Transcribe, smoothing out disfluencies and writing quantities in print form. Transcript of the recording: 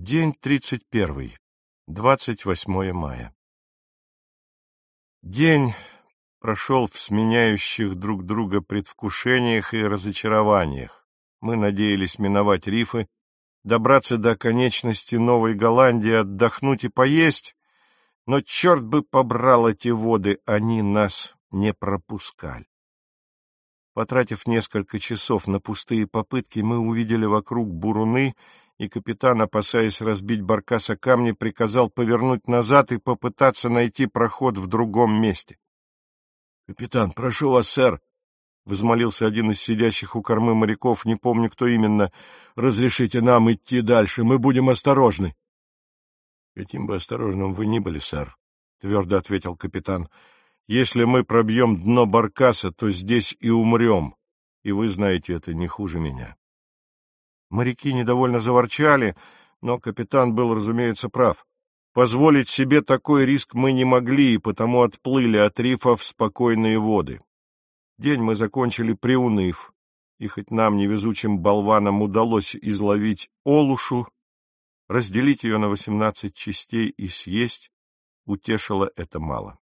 День 31. 28 мая. День прошел в сменяющих друг друга предвкушениях и разочарованиях. Мы надеялись миновать рифы, добраться до оконечности Новой Голландии, отдохнуть и поесть, но черт бы побрал эти воды, они нас не пропускали. Потратив несколько часов на пустые попытки, мы увидели вокруг буруны, и капитан, опасаясь разбить баркас о камни, приказал повернуть назад и попытаться найти проход в другом месте. — Капитан, прошу вас, сэр, — взмолился один из сидящих у кормы моряков, не помню, кто именно, — разрешите нам идти дальше, мы будем осторожны. — Каким бы осторожным вы ни были, сэр, — твердо ответил капитан, — если мы пробьем дно баркаса, то здесь и умрем, и вы знаете это не хуже меня. Моряки недовольно заворчали, но капитан был, разумеется, прав. Позволить себе такой риск мы не могли, и потому отплыли от рифа в спокойные воды. День мы закончили приуныв, и хоть нам, невезучим болванам, удалось изловить олушу, разделить ее на 18 частей и съесть, утешило это мало.